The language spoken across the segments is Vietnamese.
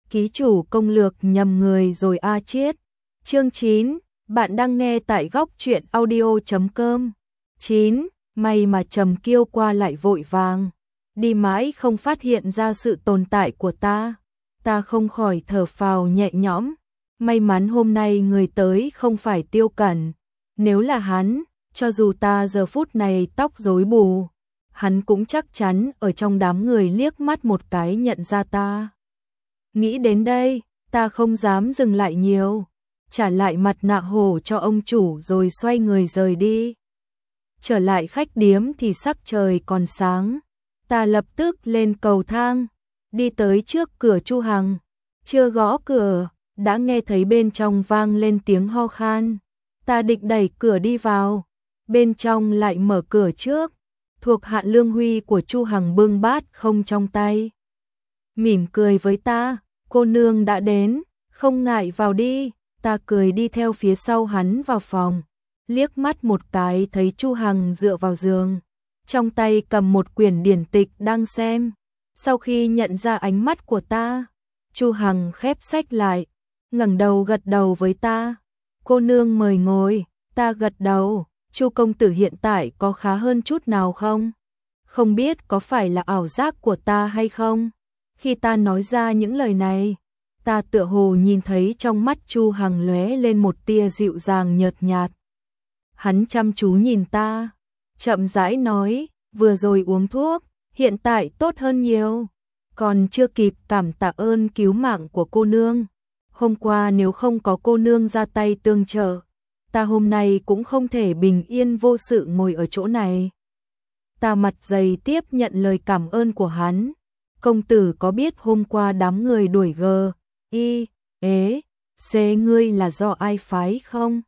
ký chủ công lược nhầm người rồi a chiết. Chương 9, bạn đang nghe tại góc truyện audio.com. 9, may mà Trầm Kiêu qua lại vội vàng, đi mãi không phát hiện ra sự tồn tại của ta. Ta không khỏi thở phào nhẹ nhõm, may mắn hôm nay người tới không phải Tiêu Cẩn, nếu là hắn, cho dù ta giờ phút này tóc rối bù, hắn cũng chắc chắn ở trong đám người liếc mắt một cái nhận ra ta. Nghĩ đến đây, ta không dám dừng lại nhiều, trả lại mặt nạ hổ cho ông chủ rồi xoay người rời đi. Trở lại khách điếm thì sắc trời còn sáng, ta lập tức lên cầu thang, đi tới trước cửa Chu Hằng, chưa gõ cửa, đã nghe thấy bên trong vang lên tiếng ho khan. Ta định đẩy cửa đi vào, bên trong lại mở cửa trước, thuộc hạ Lương Huy của Chu Hằng bưng bát không trong tay. Mỉm cười với ta, cô nương đã đến, không ngại vào đi. Ta cười đi theo phía sau hắn vào phòng, liếc mắt một cái thấy Chu Hằng dựa vào giường, trong tay cầm một quyển điển tịch đang xem. Sau khi nhận ra ánh mắt của ta, Chu Hằng khép sách lại, ngẩng đầu gật đầu với ta. Cô nương mời ngồi. Ta gật đầu. Chu công tử hiện tại có khá hơn chút nào không? Không biết có phải là ảo giác của ta hay không? Khi ta nói ra những lời này, ta tựa hồ nhìn thấy trong mắt Chu Hằng lóe lên một tia dịu dàng nhợt nhạt. Hắn chăm chú nhìn ta, chậm rãi nói, vừa rồi uống thuốc, hiện tại tốt hơn nhiều. Còn chưa kịp cảm tạ ơn cứu mạng của cô nương. Hôm qua nếu không có cô nương ra tay tương trợ, ta hôm nay cũng không thể bình yên vô sự ngồi ở chỗ này. Ta mặt dày tiếp nhận lời cảm ơn của hắn. Công tử có biết hôm qua đám người đuổi C ngươi là do ai phái không?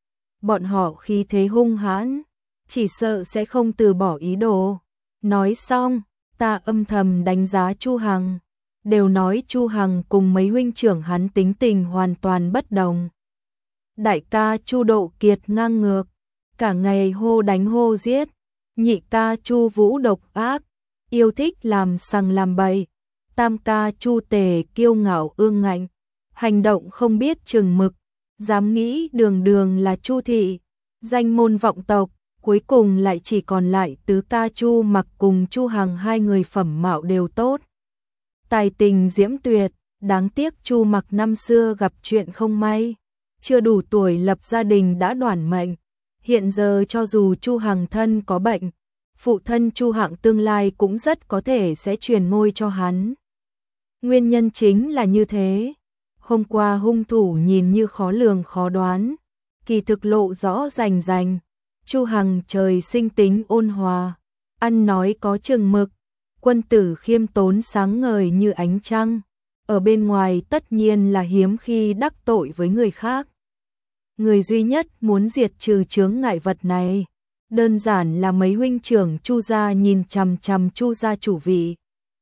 Bọn họ khí thế hung hãn, chỉ sợ sẽ không từ bỏ ý đồ. Nói xong, ta âm thầm đánh giá Chu Hằng. Đều nói Chu Hằng cùng mấy huynh trưởng hắn tính tình hoàn toàn bất đồng. Đại ca Chu Độ Kiệt ngang ngược, cả ngày hô đánh hô giết. Nhị ca Chu Vũ độc ác, yêu thích làm sằng làm bậy. Tam ca Chu Tề kiêu ngạo ương ngạnh, hành động không biết chừng mực, dám nghĩ đường đường là Chu thị, danh môn vọng tộc. Cuối cùng lại chỉ còn lại tứ ca Chu Mặc cùng Chu Hằng, hai người phẩm mạo đều tốt, tài tình diễm tuyệt. Đáng tiếc Chu Mặc năm xưa gặp chuyện không may, chưa đủ tuổi lập gia đình đã đoản mệnh. Hiện giờ cho dù Chu Hằng thân có bệnh, phụ thân Chu Hạng tương lai cũng rất có thể sẽ truyền ngôi cho hắn. Nguyên nhân chính là như thế. Hôm qua hung thủ nhìn như khó lường khó đoán, kỳ thực lộ rõ rành rành. Chu Hằng trời sinh tính ôn hòa, ăn nói có chừng mực, quân tử khiêm tốn sáng ngời như ánh trăng. Ở bên ngoài tất nhiên là hiếm khi đắc tội với người khác. Người duy nhất muốn diệt trừ chướng ngại vật này, đơn giản là mấy huynh trưởng Chu gia nhìn chằm chằm Chu gia chủ vị.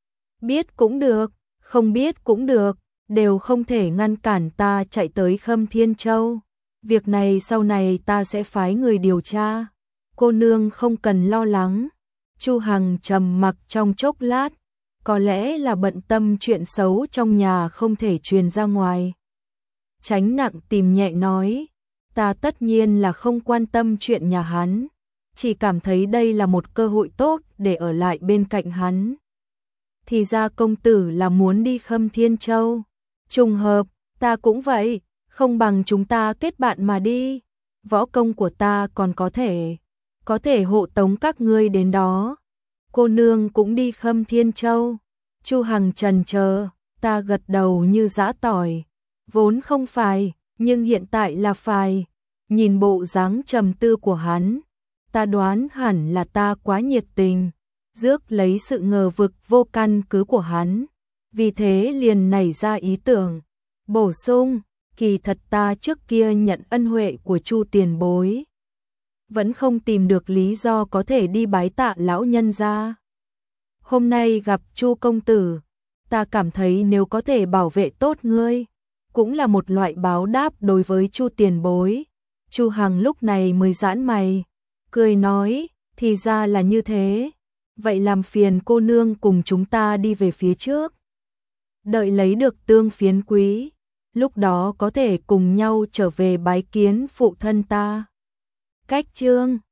Biết cũng được, không biết cũng được, đều không thể ngăn cản ta chạy tới Khâm Thiên Châu. Việc này sau này ta sẽ phái người điều tra. Cô nương không cần lo lắng. Chu Hằng trầm mặc trong chốc lát, có lẽ là bận tâm chuyện xấu trong nhà không thể truyền ra ngoài. Tránh nặng tìm nhẹ nói, ta tất nhiên là không quan tâm chuyện nhà hắn, chỉ cảm thấy đây là một cơ hội tốt để ở lại bên cạnh hắn. Thì ra công tử là muốn đi Khâm Thiên Châu. Trùng hợp, ta cũng vậy, không bằng chúng ta kết bạn mà đi. Võ công của ta còn có thể hộ tống các ngươi đến đó. Cô nương cũng đi Khâm Thiên Châu. Chu Hằng chần chờ, ta gật đầu như giã tỏi. Vốn không phải, nhưng hiện tại là phải. Nhìn bộ dáng trầm tư của hắn, ta đoán hẳn là ta quá nhiệt tình, rước lấy sự ngờ vực vô căn cứ của hắn. Vì thế liền nảy ra ý tưởng, bổ sung, kỳ thật ta trước kia nhận ân huệ của Chu tiền bối, vẫn không tìm được lý do có thể đi bái tạ lão nhân gia. Hôm nay gặp Chu công tử, ta cảm thấy nếu có thể bảo vệ tốt ngươi, cũng là một loại báo đáp đối với Chu tiền bối. Chu Hằng lúc này mới giãn mày, cười nói, thì ra là như thế. Vậy làm phiền cô nương cùng chúng ta đi về phía trước. đợi lấy được tương phiến quý, lúc đó có thể cùng nhau trở về bái kiến phụ thân ta. Cách chương